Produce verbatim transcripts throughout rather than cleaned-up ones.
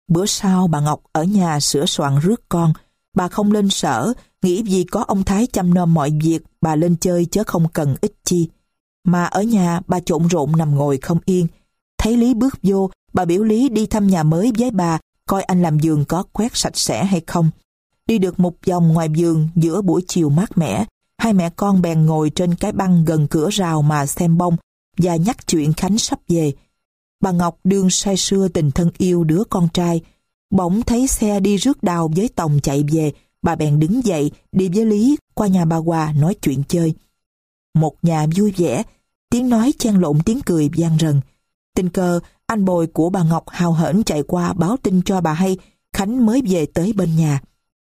Bữa sau bà Ngọc ở nhà sửa soạn rước con. Bà không lên sở, nghĩ vì có ông Thái chăm nom mọi việc, bà lên chơi chớ không cần ích chi. Mà ở nhà bà trộn rộn nằm ngồi không yên. Thấy Lý bước vô, bà biểu Lý đi thăm nhà mới với bà, coi anh làm giường có quét sạch sẽ hay không. Đi được một vòng ngoài vườn giữa buổi chiều mát mẻ, hai mẹ con bèn ngồi trên cái băng gần cửa rào mà xem bông và nhắc chuyện Khánh sắp về. Bà Ngọc đương say sưa tình thân yêu đứa con trai. Bỗng thấy xe đi rước đào với Tòng chạy về, bà bèn đứng dậy đi với Lý qua nhà bà Hòa nói chuyện chơi. Một nhà vui vẻ, tiếng nói chen lộn tiếng cười vang rần. Tình cờ anh Bồi của bà Ngọc hào hển chạy qua báo tin cho bà hay Khánh mới về tới bên nhà.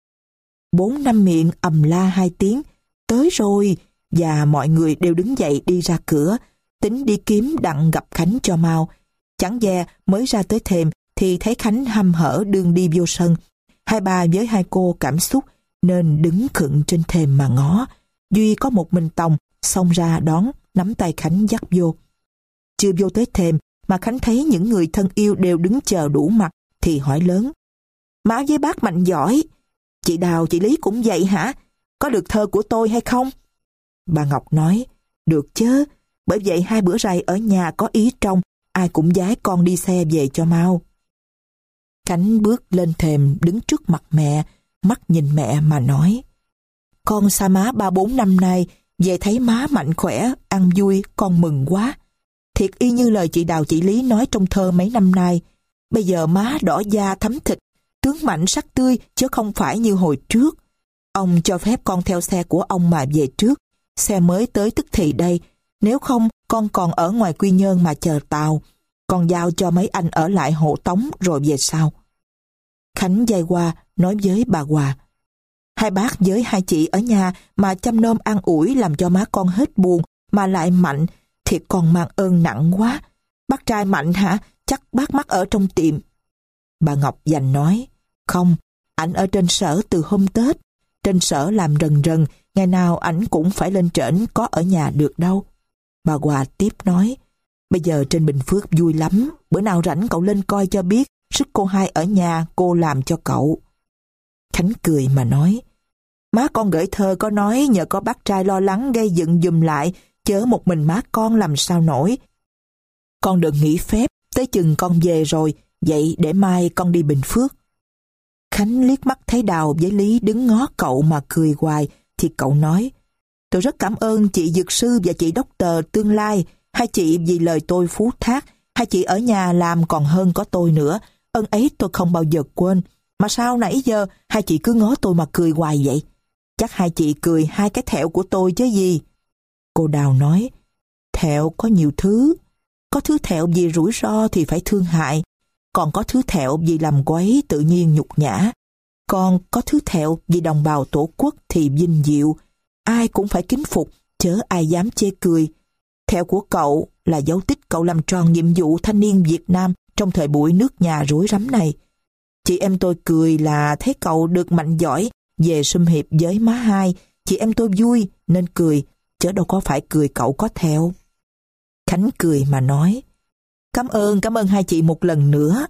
Bốn năm miệng ầm la hai tiếng, tới rồi, và mọi người đều đứng dậy đi ra cửa, tính đi kiếm đặng gặp Khánh cho mau. Chẳng dè mới ra tới thềm thì thấy Khánh hăm hở đương đi vô sân. Hai bà với hai cô cảm xúc nên đứng khựng trên thềm mà ngó. Duy có một mình Tòng xông ra đón, nắm tay Khánh dắt vô. Chưa vô tới thềm mà Khánh thấy những người thân yêu đều đứng chờ đủ mặt thì hỏi lớn: Má với bác Mạnh giỏi, chị Đào chị Lý cũng vậy hả? Có được thơ của tôi hay không? Bà Ngọc nói: Được chứ, bởi vậy hai bữa rày ở nhà có ý trong, ai cũng giái con đi xe về cho mau. Khánh bước lên thềm đứng trước mặt mẹ, mắt nhìn mẹ mà nói: Con xa má ba bốn năm nay, về thấy má mạnh khỏe, ăn vui, con mừng quá. Thiệt y như lời chị Đào chị Lý nói trong thơ mấy năm nay. Bây giờ má đỏ da thấm thịt, tướng mạnh sắc tươi chứ không phải như hồi trước. Ông cho phép con theo xe của ông mà về trước. Xe mới tới tức thì đây. Nếu không, con còn ở ngoài Quy Nhơn mà chờ tàu. Con giao cho mấy anh ở lại hộ tống rồi về sau. Khánh dây qua nói với bà Hòa: Hai bác với hai chị ở nhà mà chăm nom an ủi làm cho má con hết buồn, mà lại Mạnh, thiệt con mang ơn nặng quá. Bác trai Mạnh hả? Chắc bác mắc ở trong tiệm. Bà Ngọc dành nói: Không, ảnh ở trên sở từ hôm Tết. Trên sở làm rần rần, ngày nào ảnh cũng phải lên trển, có ở nhà được đâu. Bà Hòa tiếp nói: Bây giờ trên Bình Phước vui lắm, bữa nào rảnh cậu lên coi cho biết, sức cô hai ở nhà cô làm cho cậu. Khánh cười mà nói: Má con gửi thơ có nói nhờ có bác trai lo lắng gây dựng giùm lại, chớ một mình má con làm sao nổi. Con đừng nghỉ phép, tới chừng con về rồi, vậy để mai con đi Bình Phước. Khánh liếc mắt thấy Đào với Lý đứng ngó cậu mà cười hoài, thì cậu nói: Tôi rất cảm ơn chị dược sư và chị đốc tờ tương lai, hai chị vì lời tôi phú thác, hai chị ở nhà làm còn hơn có tôi nữa, ơn ấy tôi không bao giờ quên. Mà sao nãy giờ hai chị cứ ngó tôi mà cười hoài vậy? Chắc hai chị cười hai cái thẹo của tôi chứ gì? Cô Đào nói: Thẹo có nhiều thứ. Có thứ thẹo vì rủi ro thì phải thương hại. Còn có thứ thẹo vì làm quấy tự nhiên nhục nhã. Còn có thứ thẹo vì đồng bào tổ quốc thì vinh diệu. Ai cũng phải kính phục, chớ ai dám chê cười. Thẹo của cậu là dấu tích cậu làm tròn nhiệm vụ thanh niên Việt Nam trong thời buổi nước nhà rối rắm này. Chị em tôi cười là thấy cậu được mạnh giỏi về sum hiệp với má hai. Chị em tôi vui nên cười, chớ đâu có phải cười cậu có thẹo. Khánh cười mà nói: Cảm ơn, cảm ơn hai chị một lần nữa.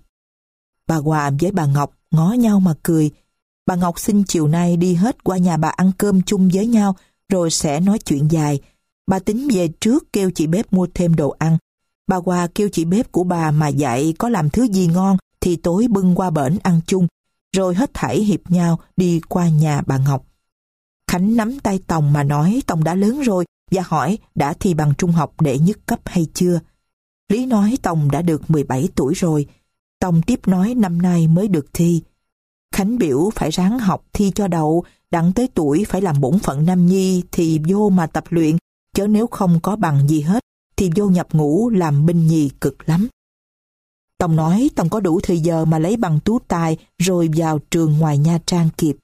Bà Hòa với bà Ngọc ngó nhau mà cười. Bà Ngọc xin chiều nay đi hết qua nhà bà ăn cơm chung với nhau, rồi sẽ nói chuyện dài. Bà tính về trước kêu chị bếp mua thêm đồ ăn. Bà Hòa kêu chị bếp của bà mà dạy có làm thứ gì ngon thì tối bưng qua bển ăn chung, rồi hết thảy hiệp nhau đi qua nhà bà Ngọc. Khánh nắm tay Tòng mà nói Tòng đã lớn rồi và hỏi đã thi bằng trung học đệ nhất cấp hay chưa. Lý nói Tòng đã được mười bảy tuổi rồi. Tòng tiếp nói năm nay mới được thi. Khánh biểu phải ráng học thi cho đậu, đặng tới tuổi phải làm bổn phận nam nhi thì vô mà tập luyện, chớ nếu không có bằng gì hết thì vô nhập ngũ làm binh nhì cực lắm. Tòng nói Tòng có đủ thời giờ mà lấy bằng tú tài rồi vào trường ngoài Nha Trang kịp.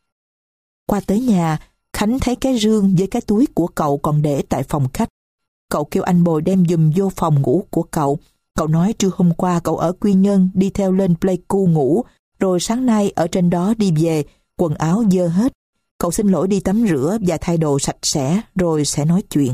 Qua tới nhà, Khánh thấy cái rương với cái túi của cậu còn để tại phòng khách. Cậu kêu anh Bồi đem giùm vô phòng ngủ của cậu. Cậu nói trưa hôm qua cậu ở Quy Nhơn đi theo lên Pleiku ngủ, rồi sáng nay ở trên đó đi về, quần áo dơ hết. Cậu xin lỗi đi tắm rửa và thay đồ sạch sẽ, rồi sẽ nói chuyện.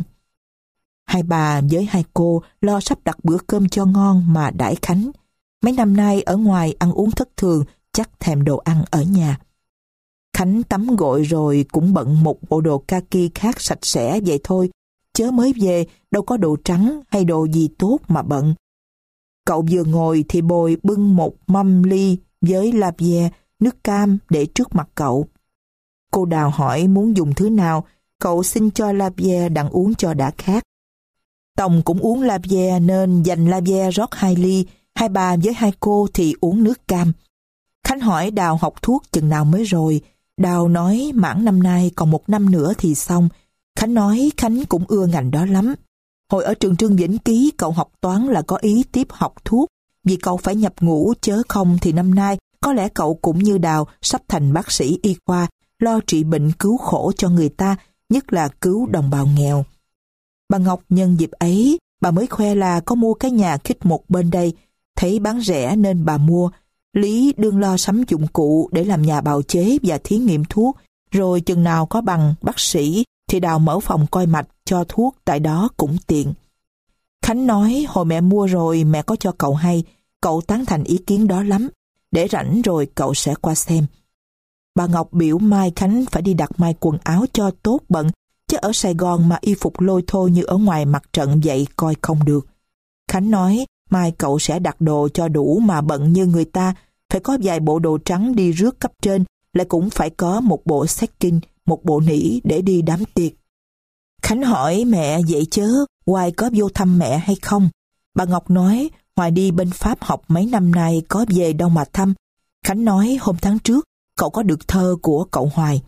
Hai bà với hai cô lo sắp đặt bữa cơm cho ngon mà đãi Khánh. Mấy năm nay ở ngoài ăn uống thất thường, chắc thèm đồ ăn ở nhà. Khánh tắm gội rồi cũng bận một bộ đồ kaki khác sạch sẽ vậy thôi, chớ mới về đâu có đồ trắng hay đồ gì tốt mà bận. Cậu vừa ngồi thì Bồi bưng một mâm ly với Labière, nước cam để trước mặt cậu. Cô Đào hỏi muốn dùng thứ nào, cậu xin cho Labière đặng uống cho đã khát. Tòng cũng uống Labière nên dành Labière rót hai ly, hai bà với hai cô thì uống nước cam. Khánh hỏi Đào học thuốc chừng nào mới rồi. Đào nói mãn năm nay còn một năm nữa thì xong. Khánh nói Khánh cũng ưa ngành đó lắm. Hồi ở trường Trương Vĩnh Ký cậu học toán là có ý tiếp học thuốc, vì cậu phải nhập ngũ, chớ không thì năm nay có lẽ cậu cũng như Đào sắp thành bác sĩ y khoa, lo trị bệnh cứu khổ cho người ta, nhất là cứu đồng bào nghèo. Bà Ngọc nhân dịp ấy, bà mới khoe là có mua cái nhà khích một bên đây, thấy bán rẻ nên bà mua. Lý đương lo sắm dụng cụ để làm nhà bào chế và thí nghiệm thuốc, rồi chừng nào có bằng bác sĩ thì Đào mở phòng coi mạch cho thuốc tại đó cũng tiện. Khánh nói hồi mẹ mua rồi mẹ có cho cậu hay, cậu tán thành ý kiến đó lắm, để rảnh rồi cậu sẽ qua xem. Bà Ngọc biểu mai Khánh phải đi đặt may quần áo cho tốt bận, chứ ở Sài Gòn mà y phục lôi thôi như ở ngoài mặt trận vậy coi không được. Khánh nói mai cậu sẽ đặt đồ cho đủ mà bận như người ta, phải có vài bộ đồ trắng đi rước cấp trên, lại cũng phải có một bộ stocking, một bộ nỉ để đi đám tiệc. Khánh hỏi mẹ vậy chớ, Hoài có vô thăm mẹ hay không? Bà Ngọc nói Hoài đi bên Pháp học mấy năm nay có về đâu mà thăm. Khánh nói hôm tháng trước cậu có được thơ của cậu Hoài.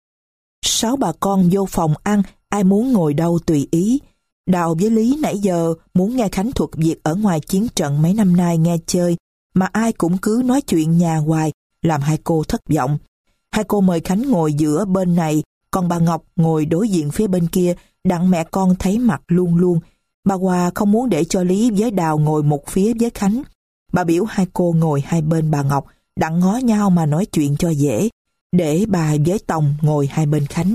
Sáu bà con vô phòng ăn, ai muốn ngồi đâu tùy ý. Đào với Lý nãy giờ muốn nghe Khánh thuật việc ở ngoài chiến trận mấy năm nay nghe chơi, mà ai cũng cứ nói chuyện nhà hoài, làm hai cô thất vọng. Hai cô mời Khánh ngồi giữa bên này, còn bà Ngọc ngồi đối diện phía bên kia, đặng mẹ con thấy mặt luôn luôn. Bà Hòa không muốn để cho Lý với Đào ngồi một phía với Khánh. Bà biểu hai cô ngồi hai bên bà Ngọc, đặng ngó nhau mà nói chuyện cho dễ, để bà với Tòng ngồi hai bên Khánh.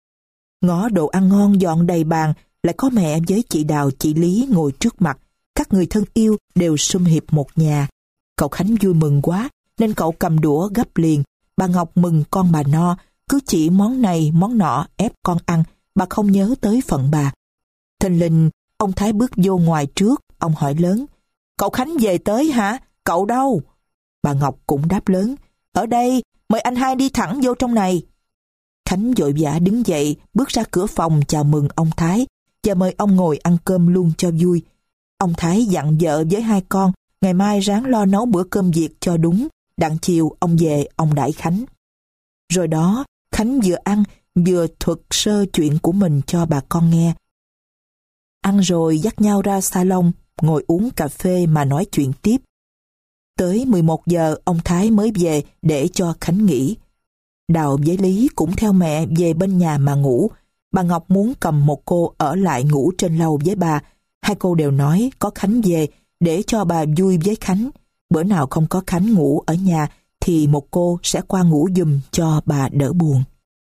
Ngó đồ ăn ngon dọn đầy bàn, lại có mẹ với chị Đào, chị Lý ngồi trước mặt. Các người thân yêu đều sum hiệp một nhà. Cậu Khánh vui mừng quá, nên cậu cầm đũa gấp liền. Bà Ngọc mừng con bà no, cứ chỉ món này món nọ ép con ăn, bà không nhớ tới phận bà. Thình lình, ông Thái bước vô ngoài trước, ông hỏi lớn, cậu Khánh về tới hả? Cậu đâu? Bà Ngọc cũng đáp lớn, ở đây, mời anh hai đi thẳng vô trong này. Khánh vội vã đứng dậy, bước ra cửa phòng chào mừng ông Thái, và mời ông ngồi ăn cơm luôn cho vui. Ông Thái dặn vợ với hai con, ngày mai ráng lo nấu bữa cơm Việt cho đúng, đặng chiều ông về ông đãi Khánh. Rồi đó, Khánh vừa ăn, vừa thuật sơ chuyện của mình cho bà con nghe. Ăn rồi dắt nhau ra salon, ngồi uống cà phê mà nói chuyện tiếp. Tới mười một giờ ông Thái mới về để cho Khánh nghỉ. Đào với Lý cũng theo mẹ về bên nhà mà ngủ. Bà Ngọc muốn cầm một cô ở lại ngủ trên lầu với bà. Hai cô đều nói có Khánh về để cho bà vui với Khánh. Bữa nào không có Khánh ngủ ở nhà thì một cô sẽ qua ngủ giùm cho bà đỡ buồn.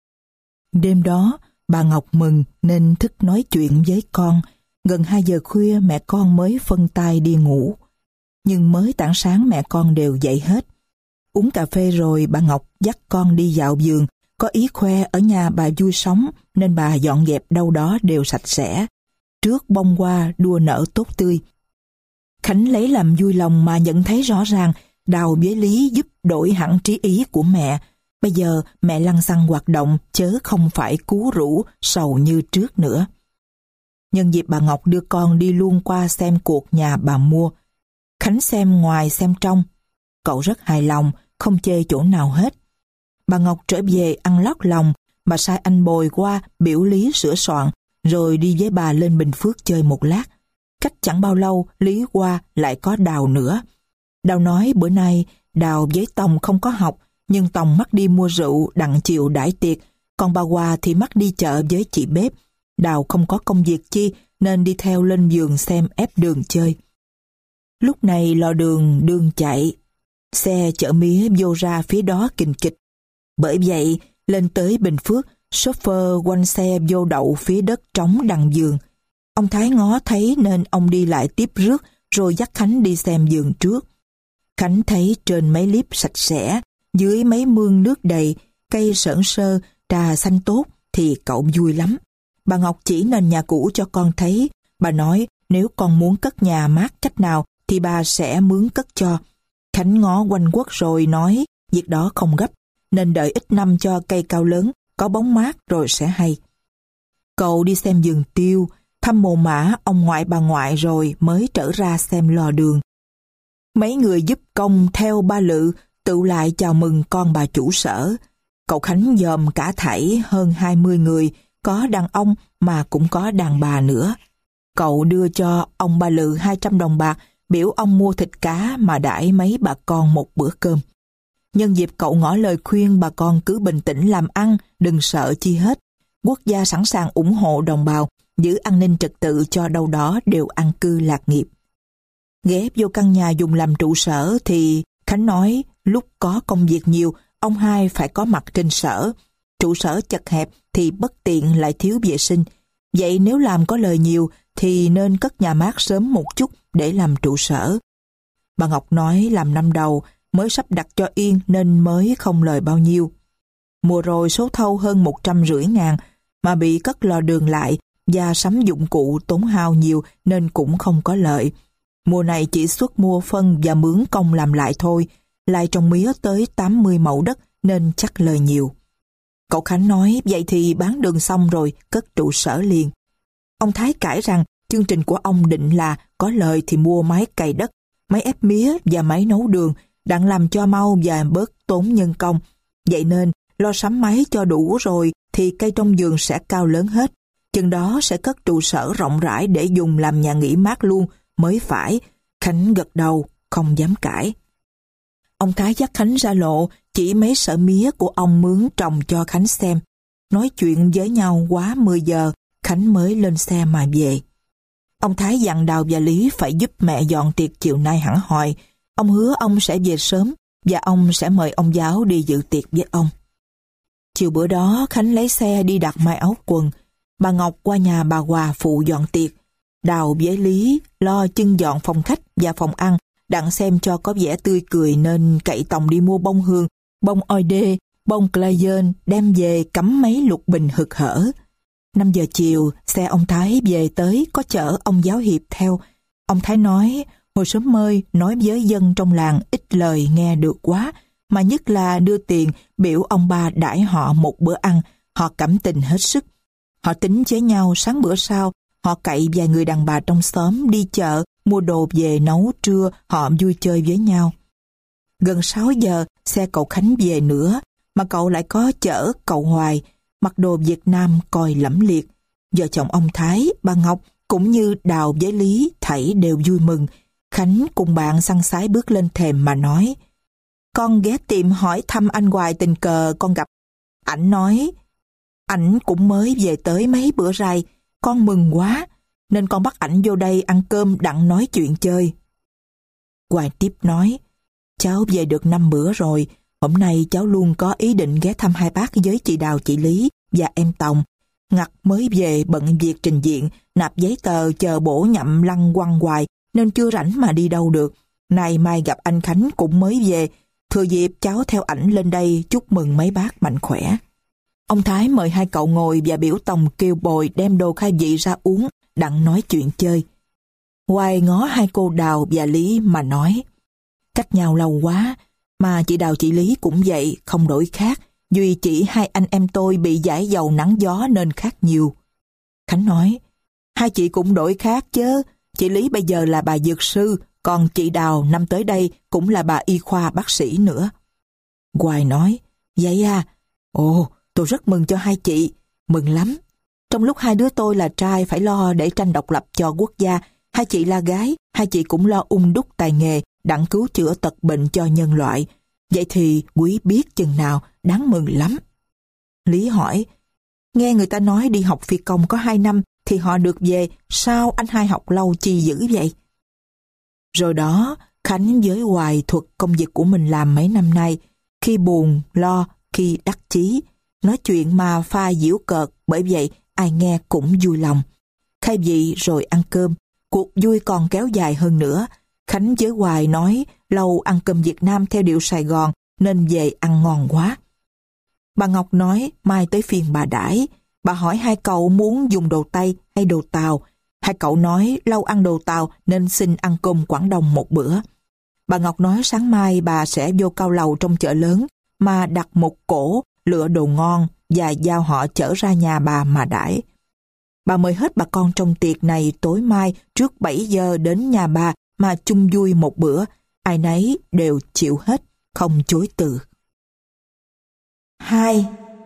Đêm đó, bà Ngọc mừng nên thức nói chuyện với con. Gần hai giờ khuya mẹ con mới phân tay đi ngủ. Nhưng mới tảng sáng mẹ con đều dậy hết. Uống cà phê rồi bà Ngọc dắt con đi dạo vườn, có ý khoe ở nhà bà vui sống nên bà dọn dẹp đâu đó đều sạch sẽ. Trước bông hoa đua nở tốt tươi. Khánh lấy làm vui lòng mà nhận thấy rõ ràng Đào với Lý giúp đổi hẳn trí ý của mẹ. Bây giờ mẹ lăng xăng hoạt động chớ không phải cú rũ sầu như trước nữa. Nhân dịp bà Ngọc đưa con đi luôn qua xem cuộc nhà bà mua. Khánh xem ngoài xem trong. Cậu rất hài lòng, không chê chỗ nào hết. Bà Ngọc trở về ăn lót lòng, bà sai anh Bồi qua biểu Lý sửa soạn, rồi đi với bà lên Bình Phước chơi một lát. Cách chẳng bao lâu, Lý qua lại có Đào nữa. Đào nói bữa nay Đào với Tòng không có học, nhưng Tòng mắc đi mua rượu đặng chiều đãi tiệc, còn bà Hòa thì mắc đi chợ với chị bếp. Đào không có công việc chi nên đi theo lên giường xem ép đường chơi. Lúc này lò đường đường chạy, xe chở mía vô ra phía đó kình kịch. Bởi vậy, lên tới Bình Phước, chauffeur quanh xe vô đậu phía đất trống đằng giường. Ông Thái ngó thấy nên ông đi lại tiếp rước rồi dắt Khánh đi xem giường trước. Khánh thấy trên mấy clip sạch sẽ, dưới mấy mương nước đầy, cây sởn sơ, trà xanh tốt thì cậu vui lắm. Bà Ngọc chỉ nền nhà cũ cho con thấy. Bà nói nếu con muốn cất nhà mát cách nào thì bà sẽ mướn cất cho. Khánh ngó quanh quất rồi nói việc đó không gấp, nên đợi ít năm cho cây cao lớn, có bóng mát rồi sẽ hay. Cậu đi xem vườn tiêu, thăm mồ mả ông ngoại bà ngoại rồi mới trở ra xem lò đường. Mấy người giúp công theo ba Lự tụ lại chào mừng con bà chủ sở. Cậu Khánh dòm cả thảy hơn hai mươi người, có đàn ông mà cũng có đàn bà nữa. Cậu đưa cho ông ba Lự hai trăm đồng bạc, biểu ông mua thịt cá mà đãi mấy bà con một bữa cơm. Nhân dịp cậu ngỏ lời khuyên bà con cứ bình tĩnh làm ăn, đừng sợ chi hết. Quốc gia sẵn sàng ủng hộ đồng bào, giữ an ninh trật tự cho đâu đó đều an cư lạc nghiệp. Ghé vô căn nhà dùng làm trụ sở thì Khánh nói lúc có công việc nhiều, ông hai phải có mặt trên sở. Trụ sở chật hẹp thì bất tiện lại thiếu vệ sinh. Vậy nếu làm có lời nhiều thì nên cất nhà mát sớm một chút để làm trụ sở. Bà Ngọc nói làm năm đầu mới sắp đặt cho yên nên mới không lời bao nhiêu. Mùa rồi số thâu hơn một trăm rưỡi ngàn, mà bị cất lò đường lại và sắm dụng cụ tốn hao nhiều nên cũng không có lợi. Mùa này chỉ xuất mua phân và mướn công làm lại thôi, lại trồng mía tới tám mươi mẫu đất nên chắc lời nhiều. Cậu Khánh nói vậy thì bán đường xong rồi cất trụ sở liền. Ông Thái cãi rằng chương trình của ông định là có lời thì mua máy cày đất, máy ép mía và máy nấu đường, đặng làm cho mau và bớt tốn nhân công. Vậy nên lo sắm máy cho đủ rồi thì cây trong vườn sẽ cao lớn hết. Chừng đó sẽ cất trụ sở rộng rãi để dùng làm nhà nghỉ mát luôn mới phải. Khánh gật đầu, không dám cãi. Ông Thái dắt Khánh ra lộ, chỉ mấy sợi mía của ông mướn trồng cho Khánh xem. Nói chuyện với nhau quá mười giờ, Khánh mới lên xe mà về. Ông Thái dặn Đào và Lý phải giúp mẹ dọn tiệc chiều nay hẳn hoi. Ông hứa ông sẽ về sớm và ông sẽ mời ông giáo đi dự tiệc với ông. Chiều bữa đó Khánh lấy xe đi đặt may áo quần. Bà Ngọc qua nhà bà Hòa phụ dọn tiệc. Đào với Lý lo chưng dọn phòng khách và phòng ăn, đặng xem cho có vẻ tươi cười nên cậy tòng đi mua bông hương, bông oi đê, bông clayen đem về cắm mấy lục bình hực hở. Năm giờ chiều, xe ông Thái về tới có chở ông giáo hiệp theo. Ông Thái nói, hồi sớm mơi nói với dân trong làng ít lời nghe được quá, mà nhất là đưa tiền biểu ông ba đãi họ một bữa ăn, họ cảm tình hết sức. Họ tính với nhau sáng bữa sau, họ cậy vài người đàn bà trong xóm đi chợ, mua đồ về nấu trưa, họ vui chơi với nhau. Gần sáu giờ, xe cậu Khánh về nữa, mà cậu lại có chở cậu Hoài, mặc đồ Việt Nam coi lẫm liệt. Vợ chồng ông Thái, bà Ngọc, cũng như Đào với Lý, thảy đều vui mừng. Khánh cùng bạn săn sái bước lên thềm mà nói, con ghé tiệm hỏi thăm anh Hoài tình cờ con gặp. Ảnh nói, ảnh cũng mới về tới mấy bữa ray, con mừng quá, nên con bắt ảnh vô đây ăn cơm đặng nói chuyện chơi. Hoài tiếp nói, cháu về được năm bữa rồi, hôm nay cháu luôn có ý định ghé thăm hai bác với chị Đào, chị Lý và em Tòng. Ngặt mới về bận việc trình diện, nạp giấy tờ chờ bổ nhậm lăng quăng hoài, nên chưa rảnh mà đi đâu được. Nay mai gặp anh Khánh cũng mới về, thừa dịp cháu theo ảnh lên đây chúc mừng mấy bác mạnh khỏe. Ông Thái mời hai cậu ngồi và biểu Tòng kêu bồi đem đồ khai vị ra uống, đặng nói chuyện chơi. Hoài ngó hai cô Đào và Lý mà nói, cách nhau lâu quá, mà chị Đào chị Lý cũng vậy, không đổi khác, duy chỉ hai anh em tôi bị giải dầu nắng gió nên khác nhiều. Khánh nói, hai chị cũng đổi khác chứ, chị Lý bây giờ là bà dược sư, còn chị Đào năm tới đây cũng là bà y khoa bác sĩ nữa. Hoài nói, vậy à, ồ, tôi rất mừng cho hai chị, mừng lắm. Trong lúc hai đứa tôi là trai phải lo để tranh độc lập cho quốc gia, hai chị là gái, hai chị cũng lo ung đúc tài nghề, đặng cứu chữa tật bệnh cho nhân loại. Vậy thì quý biết chừng nào, đáng mừng lắm. Lý hỏi, nghe người ta nói đi học phi công có hai năm thì họ được về, sao anh hai học lâu chi dữ vậy? Rồi đó, Khánh với Hoài thuật công việc của mình làm mấy năm nay, khi buồn, lo, khi đắc chí, nói chuyện mà pha giễu cợt, bởi vậy ai nghe cũng vui lòng. Khai vị rồi ăn cơm, cuộc vui còn kéo dài hơn nữa. Khánh với Hoài nói lâu ăn cơm Việt Nam theo điệu Sài Gòn, nên về ăn ngon quá. Bà Ngọc nói mai tới phiên bà đãi. Bà hỏi hai cậu muốn dùng đồ Tây hay đồ Tàu. Hai cậu nói lâu ăn đồ Tàu nên xin ăn cơm Quảng Đông một bữa. Bà Ngọc nói sáng mai bà sẽ vô cao lầu trong chợ lớn mà đặt một cỗ, lựa đồ ngon và giao họ chở ra nhà bà mà đãi. Bà mời hết bà con trong tiệc này tối mai trước bảy giờ đến nhà bà mà chung vui một bữa. Ai nấy đều chịu hết, không chối từ. Hai.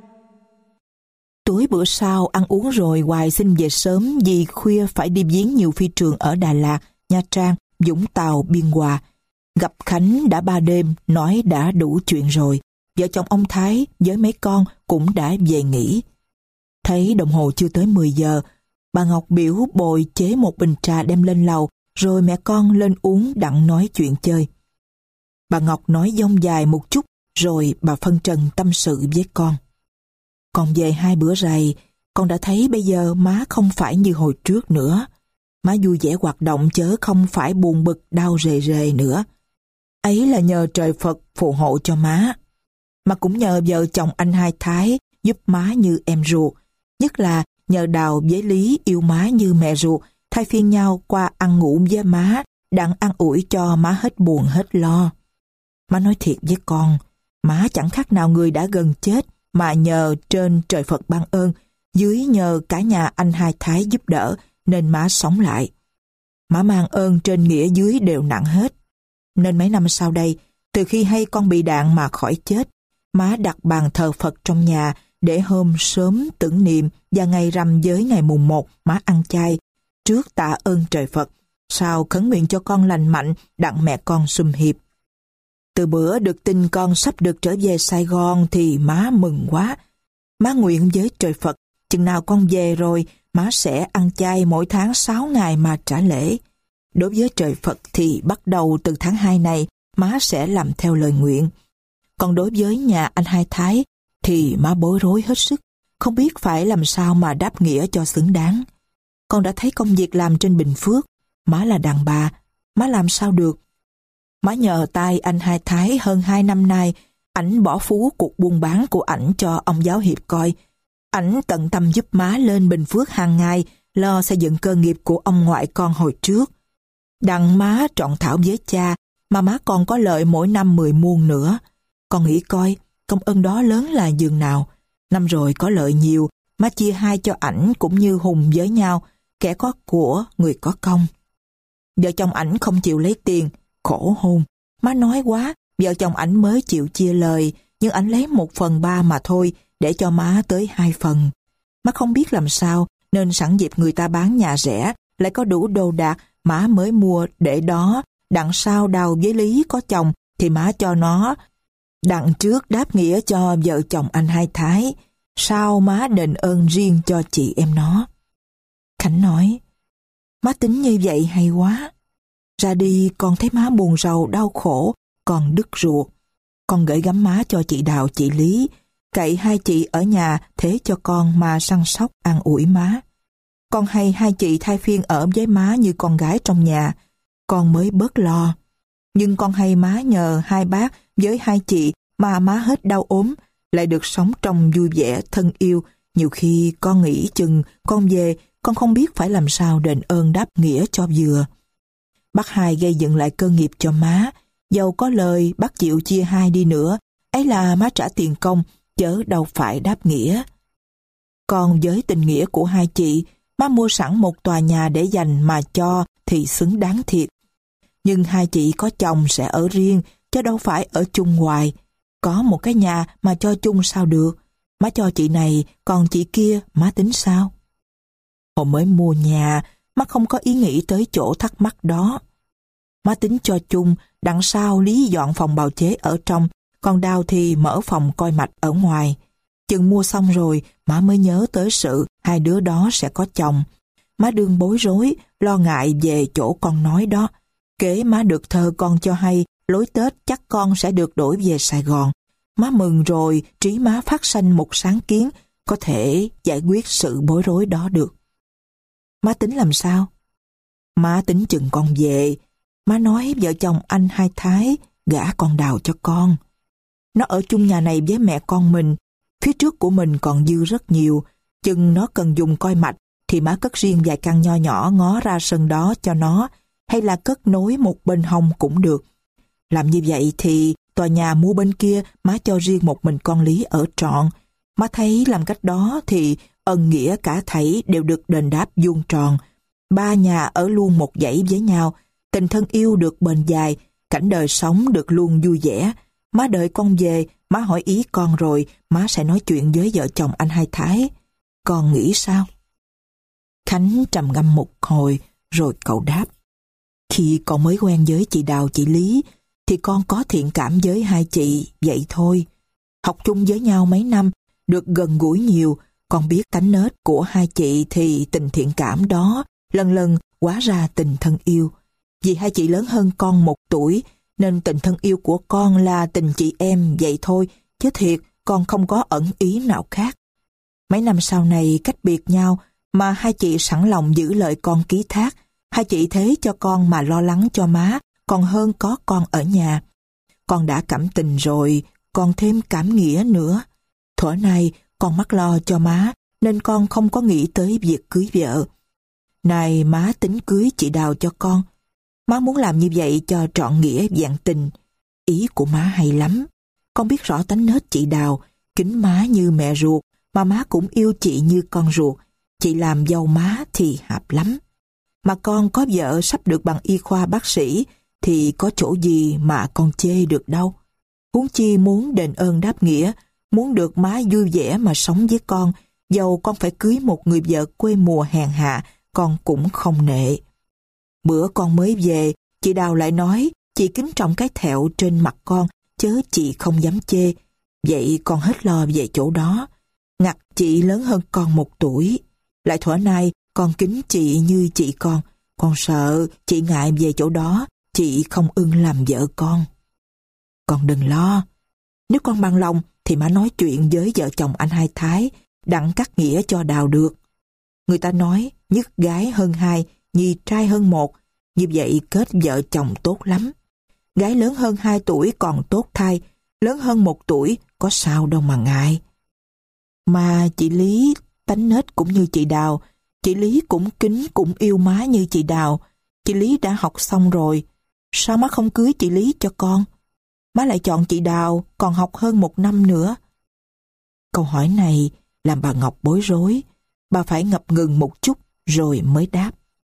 Tối bữa sau ăn uống rồi Hoài xin về sớm vì khuya phải đi viếng nhiều phi trường ở Đà Lạt, Nha Trang, Vũng Tàu, Biên Hòa. Gặp Khánh đã ba đêm, nói đã đủ chuyện rồi. Vợ chồng ông Thái với mấy con cũng đã về nghỉ. Thấy đồng hồ chưa tới mười giờ, bà Ngọc biểu bồi chế một bình trà đem lên lầu, rồi mẹ con lên uống đặng nói chuyện chơi. Bà Ngọc nói dông dài một chút, rồi bà phân trần tâm sự với con. Còn về hai bữa rày, con đã thấy bây giờ má không phải như hồi trước nữa. Má vui vẻ hoạt động chớ không phải buồn bực đau rề rề nữa. Ấy là nhờ trời Phật phù hộ cho má. Mà cũng nhờ vợ chồng anh Hai Thái giúp má như em ruột. Nhất là nhờ Đào với Lý yêu má như mẹ ruột, thay phiên nhau qua ăn ngủ với má, đặng an ủi cho má hết buồn hết lo. Má nói thiệt với con, má chẳng khác nào người đã gần chết, mà nhờ trên trời Phật ban ơn, dưới nhờ cả nhà anh Hai Thái giúp đỡ, nên má sống lại. Má mang ơn trên nghĩa dưới đều nặng hết. Nên mấy năm sau đây, từ khi hay con bị đạn mà khỏi chết, má đặt bàn thờ Phật trong nhà để hôm sớm tưởng niệm và ngày rằm với ngày mùng một má ăn chay, trước tạ ơn trời Phật, sau khấn nguyện cho con lành mạnh, đặng mẹ con sum hiệp. Từ bữa được tin con sắp được trở về Sài Gòn thì má mừng quá. Má nguyện với trời Phật, chừng nào con về rồi, má sẽ ăn chay mỗi tháng sáu ngày mà trả lễ. Đối với trời Phật thì bắt đầu từ tháng hai này, má sẽ làm theo lời nguyện. Còn đối với nhà anh Hai Thái thì má bối rối hết sức, không biết phải làm sao mà đáp nghĩa cho xứng đáng. Con đã thấy công việc làm trên Bình Phước, má là đàn bà, má làm sao được. Má nhờ tay anh Hai Thái hơn hai năm nay, ảnh bỏ phú cuộc buôn bán của ảnh cho ông giáo hiệp coi. Ảnh tận tâm giúp má lên Bình Phước hàng ngày, lo xây dựng cơ nghiệp của ông ngoại con hồi trước. Đặng má trọn thảo với cha, mà má còn có lợi mỗi năm mười muôn nữa. Con nghĩ coi, công ơn đó lớn là giường nào. Năm rồi có lợi nhiều, má chia hai cho ảnh cũng như Hùng với nhau, kẻ có của, người có công. Vợ chồng ảnh không chịu lấy tiền, khổ hôn. Má nói quá, vợ chồng ảnh mới chịu chia lời, nhưng ảnh lấy một phần ba mà thôi, để cho má tới hai phần. Má không biết làm sao, nên sẵn dịp người ta bán nhà rẻ, lại có đủ đồ đạc, má mới mua để đó. Đặng sau Đào với Lý có chồng, thì má cho nó. Đặng trước đáp nghĩa cho vợ chồng anh Hai Thái, sau má đền ơn riêng cho chị em nó. Khánh nói, má tính như vậy hay quá. Ra đi con thấy má buồn rầu đau khổ, con đứt ruột. Con gửi gắm má cho chị Đào chị Lý, cậy hai chị ở nhà thế cho con mà săn sóc an ủi má. Con hay hai chị thay phiên ở với má như con gái trong nhà, con mới bớt lo. Nhưng con hay má nhờ hai bác với hai chị mà má hết đau ốm, lại được sống trong vui vẻ thân yêu. Nhiều khi con nghĩ chừng con về, con không biết phải làm sao đền ơn đáp nghĩa cho vừa. Bác Hai gây dựng lại cơ nghiệp cho má, dầu có lời bác chịu chia hai đi nữa, ấy là má trả tiền công, chớ đâu phải đáp nghĩa. Còn với tình nghĩa của hai chị, má mua sẵn một tòa nhà để dành mà cho thì xứng đáng thiệt. Nhưng hai chị có chồng sẽ ở riêng, chứ đâu phải ở chung hoài. Có một cái nhà mà cho chung sao được. Má cho chị này, còn chị kia má tính sao? Hồi mới mua nhà, má không có ý nghĩ tới chỗ thắc mắc đó. Má tính cho chung, đằng sau Lý dọn phòng bào chế ở trong, còn Đào thì mở phòng coi mạch ở ngoài. Chừng mua xong rồi, má mới nhớ tới sự hai đứa đó sẽ có chồng. Má đương bối rối, lo ngại về chỗ con nói đó. Kể má được thơ con cho hay, lối Tết chắc con sẽ được đổi về Sài Gòn. Má mừng rồi, trí má phát sanh một sáng kiến, có thể giải quyết sự bối rối đó được. Má tính làm sao? Má tính chừng con về, má nói vợ chồng anh Hai Thái gả con Đào cho con. Nó ở chung nhà này với mẹ con mình. Phía trước của mình còn dư rất nhiều. Chừng nó cần dùng coi mạch thì má cất riêng vài căn nho nhỏ ngó ra sân đó cho nó, hay là cất nối một bên hông cũng được. Làm như vậy thì tòa nhà mua bên kia má cho riêng một mình con Lý ở trọn. Má thấy làm cách đó thì ân nghĩa cả thảy đều được đền đáp vuông tròn. Ba nhà ở luôn một dãy với nhau, tình thân yêu được bền dài, cảnh đời sống được luôn vui vẻ. Má đợi con về, má hỏi ý con rồi, má sẽ nói chuyện với vợ chồng anh Hai Thái. Con nghĩ sao? Khánh trầm ngâm một hồi, rồi cậu đáp. Khi con mới quen với chị Đào chị Lý, thì con có thiện cảm với hai chị, vậy thôi. Học chung với nhau mấy năm, được gần gũi nhiều, con biết tánh nết của hai chị thì tình thiện cảm đó lần lần hóa ra tình thân yêu. Vì hai chị lớn hơn con một tuổi, nên tình thân yêu của con là tình chị em vậy thôi, chứ thiệt con không có ẩn ý nào khác. Mấy năm sau này cách biệt nhau, mà hai chị sẵn lòng giữ lời con ký thác. Hai chị thế cho con mà lo lắng cho má, còn hơn có con ở nhà. Con đã cảm tình rồi, còn thêm cảm nghĩa nữa. Thuở này con mắc lo cho má, nên con không có nghĩ tới việc cưới vợ. Này má tính cưới chị Đào cho con. Má muốn làm như vậy cho trọn nghĩa vẹn tình. Ý của má hay lắm. Con biết rõ tánh nết chị Đào, kính má như mẹ ruột, mà má cũng yêu chị như con ruột. Chị làm dâu má thì hợp lắm. Mà con có vợ sắp được bằng y khoa bác sĩ, thì có chỗ gì mà con chê được đâu. Huống chi muốn đền ơn đáp nghĩa, muốn được má vui vẻ mà sống với con, dầu con phải cưới một người vợ quê mùa hèn hạ, con cũng không nệ. Bữa con mới về, chị Đào lại nói chị kính trọng cái thẹo trên mặt con, chớ chị không dám chê. Vậy con hết lo về chỗ đó. Ngặt chị lớn hơn con một tuổi. Lại thuở nay con kính chị như chị con. Con sợ chị ngại về chỗ đó, chị không ưng làm vợ con. Con đừng lo. Nếu con bằng lòng thì má nói chuyện với vợ chồng anh Hai Thái, đặng cắt nghĩa cho Đào được. Người ta nói nhất gái hơn hai, nhì trai hơn một. Như vậy kết vợ chồng tốt lắm. Gái lớn hơn hai tuổi còn tốt thai, lớn hơn một tuổi có sao đâu mà ngại. Mà chị Lý tánh nết cũng như chị Đào. Chị Lý cũng kính cũng yêu má như chị Đào. Chị Lý đã học xong rồi, sao má không cưới chị Lý cho con? Má lại chọn chị Đào còn học hơn một năm nữa. Câu hỏi này làm bà Ngọc bối rối. Bà phải ngập ngừng một chút rồi mới đáp.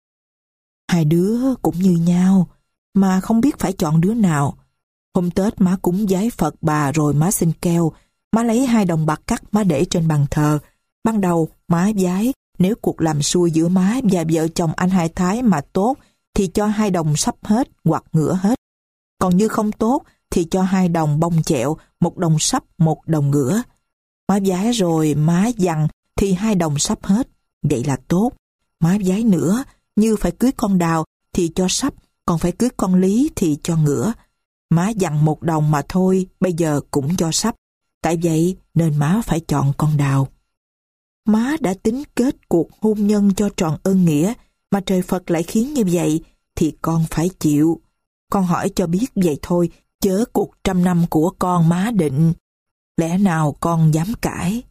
Hai đứa cũng như nhau, mà không biết phải chọn đứa nào. Hôm Tết má cúng vái Phật bà rồi má xin keo. Má lấy hai đồng bạc cắt má để trên bàn thờ. Ban đầu má vái nếu cuộc làm xuôi giữa má và vợ chồng anh Hai Thái mà tốt thì cho hai đồng sắp hết hoặc ngửa hết. Còn như không tốt thì cho hai đồng bông chẹo, một đồng sắp, một đồng ngửa. Má vái rồi má dằn thì hai đồng sắp hết, vậy là tốt. Má vái nữa, như phải cưới con Đào thì cho sắp, còn phải cưới con Lý thì cho ngửa. Má dằn một đồng mà thôi, bây giờ cũng cho sắp. Tại vậy nên má phải chọn con Đào. Má đã tính kết cuộc hôn nhân cho trọn ơn nghĩa, mà trời Phật lại khiến như vậy, thì con phải chịu. Con hỏi cho biết vậy thôi, chớ cuộc trăm năm của con má định. Lẽ nào con dám cãi?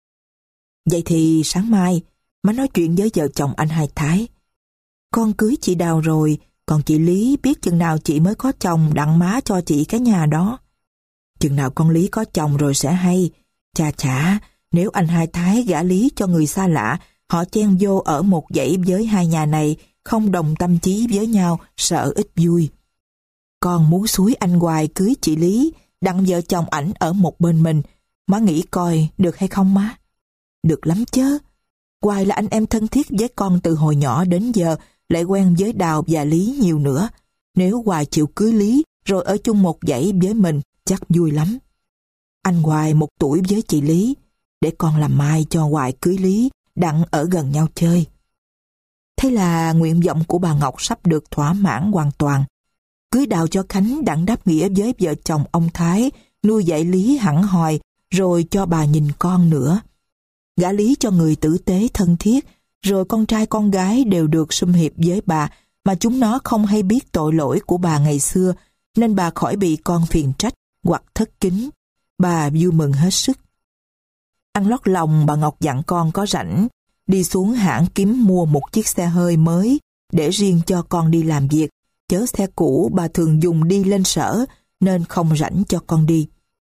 Vậy thì sáng mai, má nói chuyện với vợ chồng anh Hai Thái. Con cưới chị Đào rồi, còn chị Lý biết chừng nào chị mới có chồng đặng má cho chị cái nhà đó. Chừng nào con Lý có chồng rồi sẽ hay. Chà chả, nếu anh Hai Thái gả Lý cho người xa lạ, họ chen vô ở một dãy với hai nhà này, không đồng tâm chí với nhau, sợ ít vui. Con muốn xúi anh Hoài cưới chị Lý, đặng vợ chồng ảnh ở một bên mình. Má nghĩ coi được hay không má? Được lắm chứ. Hoài là anh em thân thiết với con từ hồi nhỏ đến giờ, lại quen với Đào và Lý nhiều nữa. Nếu Hoài chịu cưới Lý rồi ở chung một dãy với mình, chắc vui lắm. Anh Hoài một tuổi với chị Lý, để con làm mai cho Hoài cưới Lý, đặng ở gần nhau chơi. Thế là nguyện vọng của bà Ngọc sắp được thỏa mãn hoàn toàn. Cưới Đào cho Khánh đặng đáp nghĩa với vợ chồng ông Thái, nuôi dạy Lý hẳn hòi, rồi cho bà nhìn con nữa. Gả Lý cho người tử tế thân thiết, rồi con trai con gái đều được sum hiệp với bà, mà chúng nó không hay biết tội lỗi của bà ngày xưa, nên bà khỏi bị con phiền trách hoặc thất kính. bà vui mừng hết sức. Ăn lót lòng, bà Ngọc dặn con có rảnh đi xuống hãng kiếm mua một chiếc xe hơi mới để riêng cho con đi làm việc, chớ xe cũ bà thường dùng đi lên sở nên không rảnh cho con đi.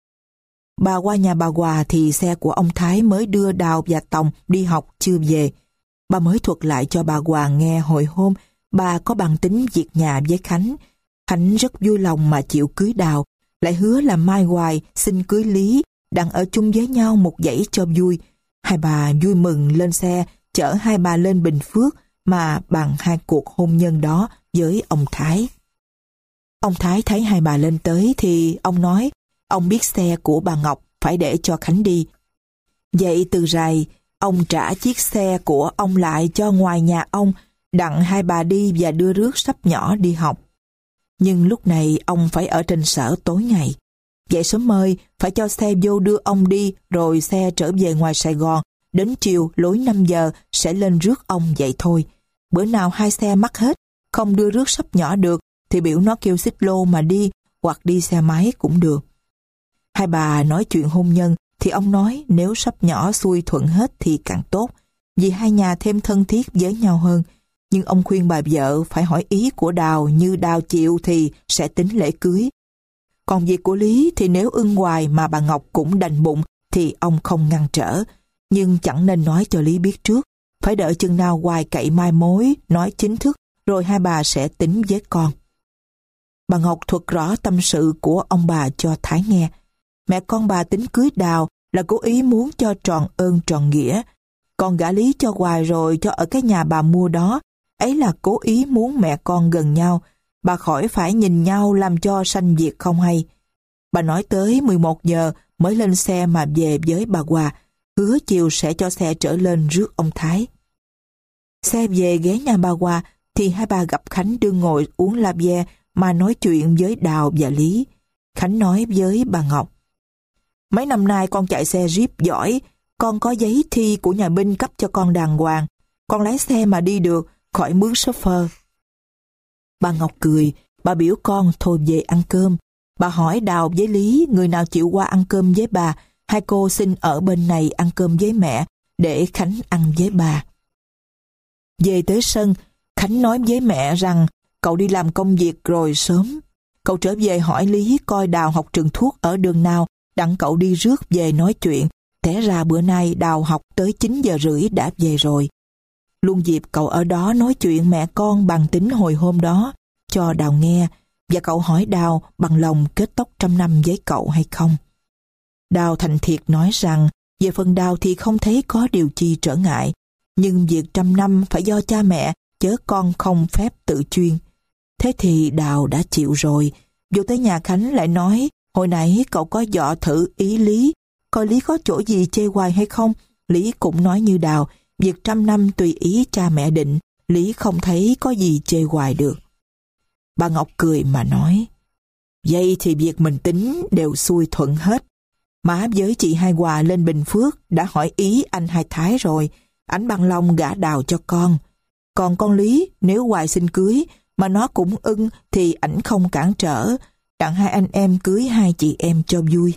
Bà qua nhà bà Hòa thì xe của ông Thái mới đưa Đào và Tòng đi học chưa về. Bà mới thuật lại cho bà Hòa nghe hồi hôm bà có bàn tính việc nhà với Khánh. Khánh rất vui lòng mà chịu cưới Đào, lại hứa là mai hoài xin cưới Lý, đặng ở chung với nhau một dãy cho vui. Hai bà vui mừng lên xe chở hai bà lên Bình Phước mà bàn hai cuộc hôn nhân đó với ông Thái. Ông Thái thấy hai bà lên tới thì ông nói ông biết xe của bà Ngọc phải để cho Khánh đi. Vậy từ rày ông trả chiếc xe của ông lại cho ngoài nhà ông, đặng hai bà đi và đưa rước sắp nhỏ đi học. Nhưng lúc này ông phải ở trên sở tối ngày. Dậy sớm mơi phải cho xe vô đưa ông đi, rồi xe trở về ngoài Sài Gòn. Đến chiều lối năm giờ sẽ lên rước ông vậy thôi. Bữa nào hai xe mắc hết, không đưa rước sắp nhỏ được thì biểu nó kêu xích lô mà đi, hoặc đi xe máy cũng được. Hai bà nói chuyện hôn nhân thì ông nói nếu sắp nhỏ xuôi thuận hết thì càng tốt, vì hai nhà thêm thân thiết với nhau hơn. Nhưng ông khuyên bà vợ phải hỏi ý của Đào, như Đào chịu thì sẽ tính lễ cưới. Còn việc của Lý thì nếu ưng hoài mà bà Ngọc cũng đành bụng thì ông không ngăn trở, nhưng chẳng nên nói cho Lý biết trước, phải đợi chừng nào hoài cậy mai mối, nói chính thức, rồi hai bà sẽ tính với con. Bà Ngọc thuật rõ tâm sự của ông bà cho Thái nghe. Mẹ con bà tính cưới Đào là cố ý muốn cho tròn ơn tròn nghĩa, còn gả Lý cho hoài rồi cho ở cái nhà bà mua đó, ấy là cố ý muốn mẹ con gần nhau, bà khỏi phải nhìn nhau làm cho sanh việc không hay. Bà nói tới mười một giờ mới lên xe mà về với bà Hòa, hứa chiều sẽ cho xe trở lên rước ông Thái. Xe về ghé nhà bà Hòa thì hai bà gặp Khánh đương ngồi uống la bia mà nói chuyện với Đào và Lý. Khánh nói với bà Ngọc: mấy năm nay con chạy xe Jeep giỏi, con có giấy thi của nhà binh cấp cho con đàng hoàng, con lái xe mà đi được, khỏi mướn chauffeur. Bà Ngọc cười, bà biểu con thôi về ăn cơm. Bà hỏi Đào với Lý người nào chịu qua ăn cơm với bà, hai cô xin ở bên này ăn cơm với mẹ, để Khánh ăn với bà. Về tới sân, Khánh nói với mẹ rằng cậu đi làm công việc rồi sớm. Cậu trở về hỏi Lý coi Đào học trường thuốc ở đường nào, đặng cậu đi rước về nói chuyện. Té ra bữa nay Đào học tới chín giờ rưỡi đã về rồi. Luôn dịp cậu ở đó nói chuyện mẹ con bằng tính hồi hôm đó cho Đào nghe, và cậu hỏi Đào bằng lòng kết tóc trăm năm với cậu hay không. Đào thành thiệt nói rằng về phần Đào thì không thấy có điều chi trở ngại, nhưng việc trăm năm phải do cha mẹ, chớ con không phép tự chuyên. Thế thì Đào đã chịu rồi. Vô tới nhà Khánh lại nói hồi nãy cậu có dọ thử ý Lý, coi Lý có chỗ gì chê hoài hay không. Lý cũng nói như Đào, việc trăm năm tùy ý cha mẹ định, Lý không thấy có gì chê hoài được. Bà Ngọc cười mà nói: vậy thì việc mình tính đều xuôi thuận hết. Má với chị Hai Hòa lên Bình Phước đã hỏi ý anh Hai Thái rồi, ảnh bằng lòng gả Đào cho con. Còn con Lý nếu Hoài xin cưới mà nó cũng ưng thì ảnh không cản trở, đặng hai anh em cưới hai chị em cho vui.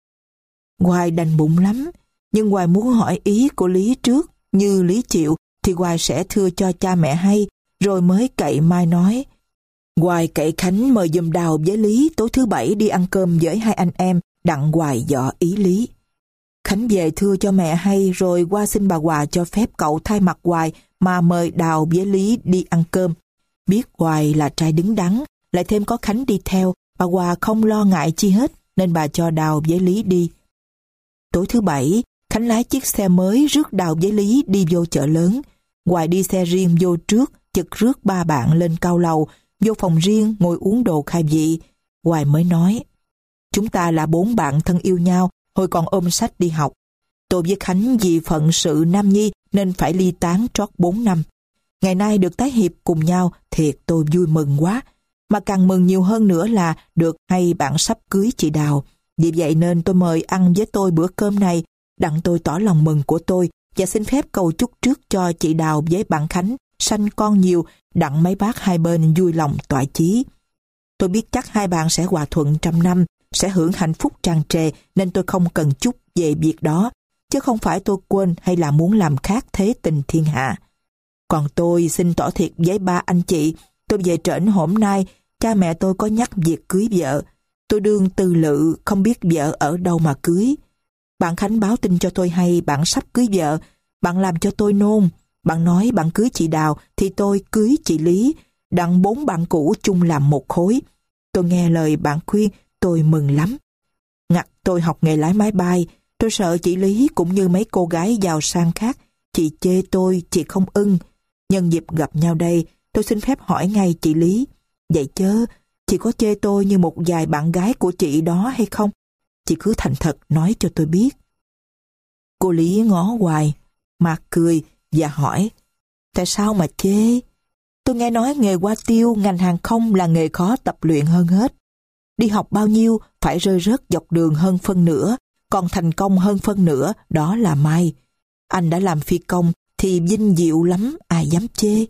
Hoài đành bụng lắm, nhưng Hoài muốn hỏi ý của Lý trước, như Lý chịu thì Hoài sẽ thưa cho cha mẹ hay, rồi mới cậy mai nói. Hoài cậy Khánh mời giùm Đào với Lý tối thứ bảy đi ăn cơm với hai anh em, đặng Hoài dọ ý Lý. Khánh về thưa cho mẹ hay, rồi qua xin bà Hòa cho phép cậu thay mặt Hoài mà mời Đào với Lý đi ăn cơm. Biết Hoài là trai đứng đắn, lại thêm có Khánh đi theo, bà Hòa không lo ngại chi hết, nên bà cho Đào với Lý đi. Tối thứ bảy, Khánh lái chiếc xe mới rước Đào với Lý đi vô chợ lớn. Hoài đi xe riêng vô trước, chực rước ba bạn lên cao lầu, vô phòng riêng ngồi uống đồ khai vị. Hoài mới nói: chúng ta là bốn bạn thân yêu nhau, hồi còn ôm sách đi học. Tôi với Khánh vì phận sự nam nhi nên phải ly tán trót bốn năm. Ngày nay được tái hiệp cùng nhau, thiệt tôi vui mừng quá. Mà càng mừng nhiều hơn nữa là được hay bạn sắp cưới chị Đào. Vì vậy nên tôi mời ăn với tôi bữa cơm này, đặng tôi tỏ lòng mừng của tôi và xin phép cầu chúc trước cho chị Đào với bạn Khánh sanh con nhiều, đặng mấy bác hai bên vui lòng toại chí. Tôi biết chắc hai bạn sẽ hòa thuận trăm năm, sẽ hưởng hạnh phúc tràn trề, nên tôi không cần chút về việc đó, chứ không phải tôi quên hay là muốn làm khác thế tình thiên hạ. Còn tôi xin tỏ thiệt với ba anh chị, tôi về trển hôm nay, cha mẹ tôi có nhắc việc cưới vợ. Tôi đương tư lự, không biết vợ ở đâu mà cưới. Bạn Khánh báo tin cho tôi hay bạn sắp cưới vợ. Bạn làm cho tôi nôn. Bạn nói bạn cưới chị Đào thì tôi cưới chị Lý. Đặng bốn bạn cũ chung làm một khối. Tôi nghe lời bạn khuyên, tôi mừng lắm. Ngặt tôi học nghề lái máy bay. Tôi sợ chị Lý cũng như mấy cô gái giàu sang khác. Chị chê tôi, chị không ưng. Nhân dịp gặp nhau đây, tôi xin phép hỏi ngay chị Lý. Vậy chớ, chị có chê tôi như một vài bạn gái của chị đó hay không? Chị cứ thành thật nói cho tôi biết. Cô Lý ngó hoài, mặt cười và hỏi, tại sao mà chê? Tôi nghe nói nghề hoa tiêu, ngành hàng không là nghề khó tập luyện hơn hết. Đi học bao nhiêu phải rơi rớt dọc đường hơn phân nửa, còn thành công hơn phân nửa đó là may. Anh đã làm phi công thì vinh diệu lắm, ai dám chê.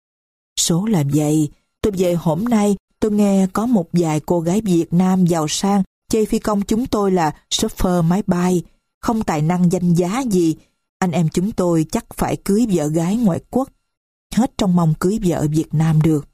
Số là vậy, tôi về hôm nay tôi nghe có một vài cô gái Việt Nam giàu sang chê phi công chúng tôi là chauffeur máy bay, không tài năng danh giá gì. Anh em chúng tôi chắc phải cưới vợ gái ngoại quốc, hết trong mong cưới vợ Việt Nam được.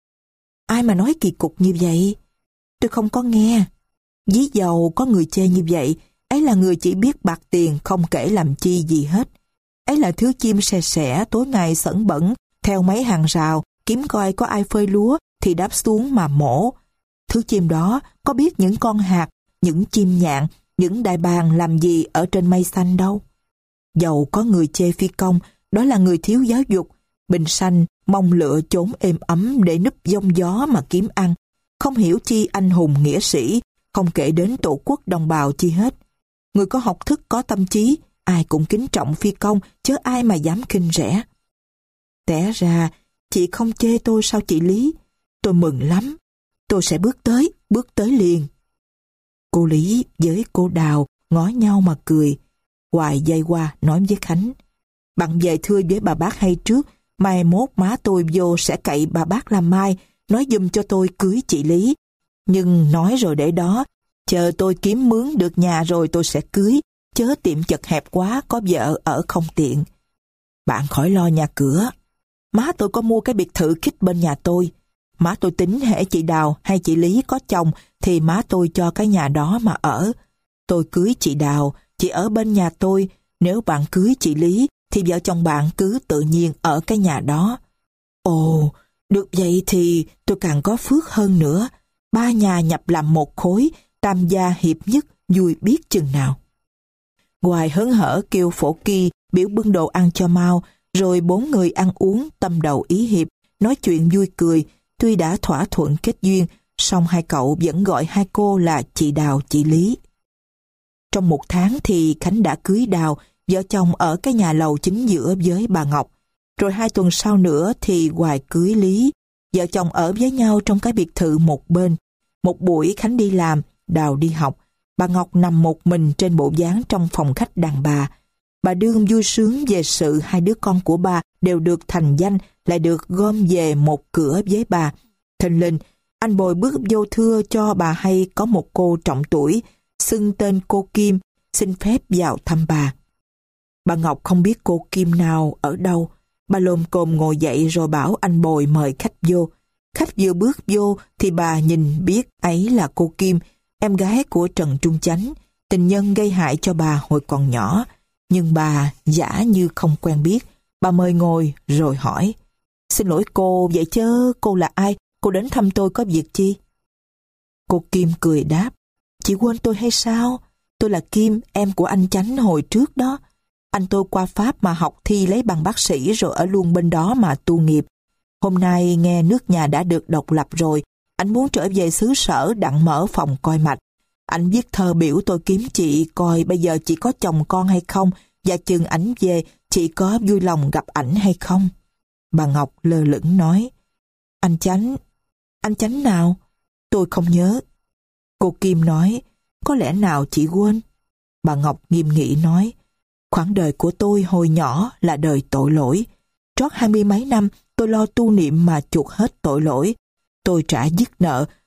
Ai mà nói kỳ cục như vậy? Tôi không có nghe. Dí dầu có người chê như vậy, ấy là người chỉ biết bạc tiền không kể làm chi gì hết. Ấy là thứ chim xe sẻ tối ngày sẩn bẩn theo mấy hàng rào, kiếm coi có ai phơi lúa thì đáp xuống mà mổ. Thứ chim đó có biết những con hạt, những chim nhạn, những đại bàng làm gì ở trên mây xanh đâu. Dầu có người chê phi công, đó là người thiếu giáo dục, bình sanh, mong lựa chốn êm ấm để núp giông gió mà kiếm ăn, không hiểu chi anh hùng nghĩa sĩ, không kể đến tổ quốc đồng bào chi hết. Người có học thức có tâm trí, ai cũng kính trọng phi công, chớ ai mà dám khinh rẻ. Té ra, chị không chê tôi sao chị Lý? Tôi mừng lắm. Tôi sẽ bước tới, bước tới liền. Cô Lý với cô Đào ngó nhau mà cười. Hoài dây qua nói với Khánh, bạn về thưa với bà bác hay trước, mai mốt má tôi vô sẽ cậy bà bác làm mai, nói giùm cho tôi cưới chị Lý. Nhưng nói rồi để đó, chờ tôi kiếm mướn được nhà rồi tôi sẽ cưới, chớ tiệm chật hẹp quá, có vợ ở không tiện. Bạn khỏi lo nhà cửa. Má tôi có mua cái biệt thự khích bên nhà tôi. Má tôi tính hễ chị Đào hay chị Lý có chồng thì má tôi cho cái nhà đó mà ở. Tôi cưới chị Đào, chị ở bên nhà tôi. Nếu bạn cưới chị Lý thì vợ chồng bạn cứ tự nhiên ở cái nhà đó. Ồ, được vậy thì tôi càng có phước hơn nữa. Ba nhà nhập làm một khối, tam gia hiệp nhất, vui biết chừng nào. Hoài hớn hở kêu Phổ Kỳ biểu bưng đồ ăn cho mau, rồi bốn người ăn uống tâm đầu ý hiệp, nói chuyện vui cười. Tuy đã thỏa thuận kết duyên, song hai cậu vẫn gọi hai cô là chị Đào, chị Lý. Trong một tháng thì Khánh đã cưới Đào, vợ chồng ở cái nhà lầu chính giữa với bà Ngọc. Rồi hai tuần sau nữa thì Hoài cưới Lý, vợ chồng ở với nhau trong cái biệt thự một bên. Một buổi Khánh đi làm, Đào đi học, bà Ngọc nằm một mình trên bộ dáng trong phòng khách đàn bà. Bà đương vui sướng về sự hai đứa con của bà đều được thành danh, lại được gom về một cửa với bà. Thình lình, anh Bồi bước vô thưa cho bà hay có một cô trọng tuổi, xưng tên cô Kim, xin phép vào thăm bà. Bà Ngọc không biết cô Kim nào ở đâu. Bà lồm cồm ngồi dậy rồi bảo anh Bồi mời khách vô. Khách vừa bước vô thì bà nhìn biết ấy là cô Kim, em gái của Trần Trung Chánh, tình nhân gây hại cho bà hồi còn nhỏ. Nhưng bà giả như không quen biết. Bà mời ngồi rồi hỏi, xin lỗi cô, vậy chớ cô là ai? Cô đến thăm tôi có việc chi? Cô Kim cười đáp, chị quên tôi hay sao? Tôi là Kim, em của anh Chánh hồi trước đó. Anh tôi qua Pháp mà học thi lấy bằng bác sĩ rồi ở luôn bên đó mà tu nghiệp. Hôm nay nghe nước nhà đã được độc lập rồi, anh muốn trở về xứ sở đặng mở phòng coi mạch. Anh viết thơ biểu tôi kiếm chị coi bây giờ chị có chồng con hay không, và chừng ảnh về chị có vui lòng gặp ảnh hay không. Bà Ngọc lơ lửng nói, anh Chánh, anh Chánh nào? Tôi không nhớ. Cô Kim nói, có lẽ nào chị quên? Bà Ngọc nghiêm nghị nói, khoảng đời của tôi hồi nhỏ là đời tội lỗi. Trót hai mươi mấy năm tôi lo tu niệm mà chuộc hết tội lỗi. Tôi trả dứt nợ,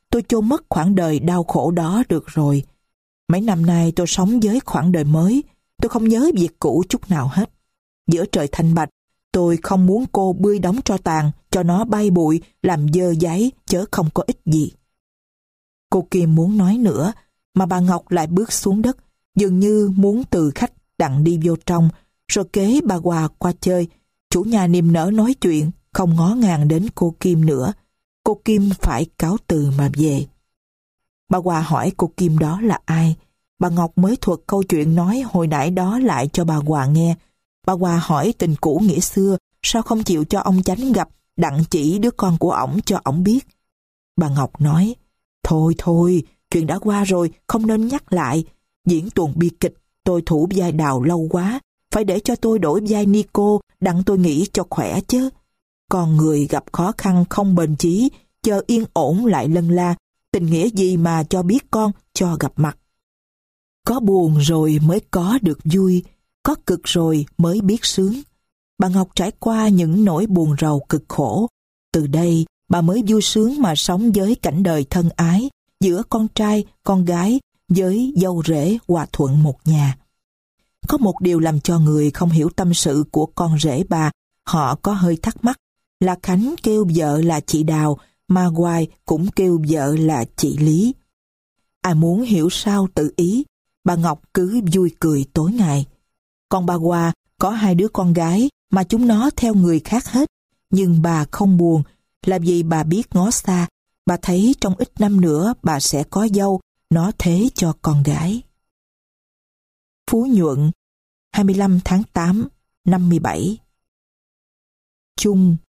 tôi chôn mất khoảng đời đau khổ đó được rồi. Mấy năm nay tôi sống với khoảng đời mới, tôi không nhớ việc cũ chút nào hết. Giữa trời thanh bạch, tôi không muốn cô bươi đóng tro tàn, cho nó bay bụi, làm dơ dáy, chớ không có ích gì. Cô Kim muốn nói nữa, mà bà Ngọc lại bước xuống đất, dường như muốn từ khách đặng đi vô trong, rồi kế bà Hòa qua chơi. Chủ nhà niềm nở nói chuyện, không ngó ngàng đến cô Kim nữa. Cô Kim phải cáo từ mà về. Bà Hòa hỏi cô Kim đó là ai. Bà Ngọc mới thuật câu chuyện nói hồi nãy đó lại cho bà Hòa nghe. Bà Hòa hỏi tình cũ nghĩa xưa, sao không chịu cho ông Chánh gặp, đặng chỉ đứa con của ổng cho ổng biết. Bà Ngọc nói, thôi thôi, chuyện đã qua rồi, không nên nhắc lại. Diễn tuồng bi kịch, tôi thủ vai Đào lâu quá, phải để cho tôi đổi vai Nico, đặng tôi nghĩ cho khỏe chứ. Con người gặp khó khăn không bền chí, chờ yên ổn lại lân la, tình nghĩa gì mà cho biết con, cho gặp mặt. Có buồn rồi mới có được vui, có cực rồi mới biết sướng. Bà Ngọc trải qua những nỗi buồn rầu cực khổ. Từ đây, bà mới vui sướng mà sống với cảnh đời thân ái, giữa con trai, con gái, với dâu rể hòa thuận một nhà. Có một điều làm cho người không hiểu tâm sự của con rể bà, họ có hơi thắc mắc, là Khánh kêu vợ là chị Đào, mà Hoài cũng kêu vợ là chị Lý. Ai muốn hiểu sao tự ý, bà Ngọc cứ vui cười tối ngày. Còn bà Hòa có hai đứa con gái mà chúng nó theo người khác hết, nhưng bà không buồn, là vì bà biết ngó xa, bà thấy trong ít năm nữa bà sẽ có dâu, nó thế cho con gái. Phú Nhuận, hai mươi lăm tháng tám năm mươi bảy. Chung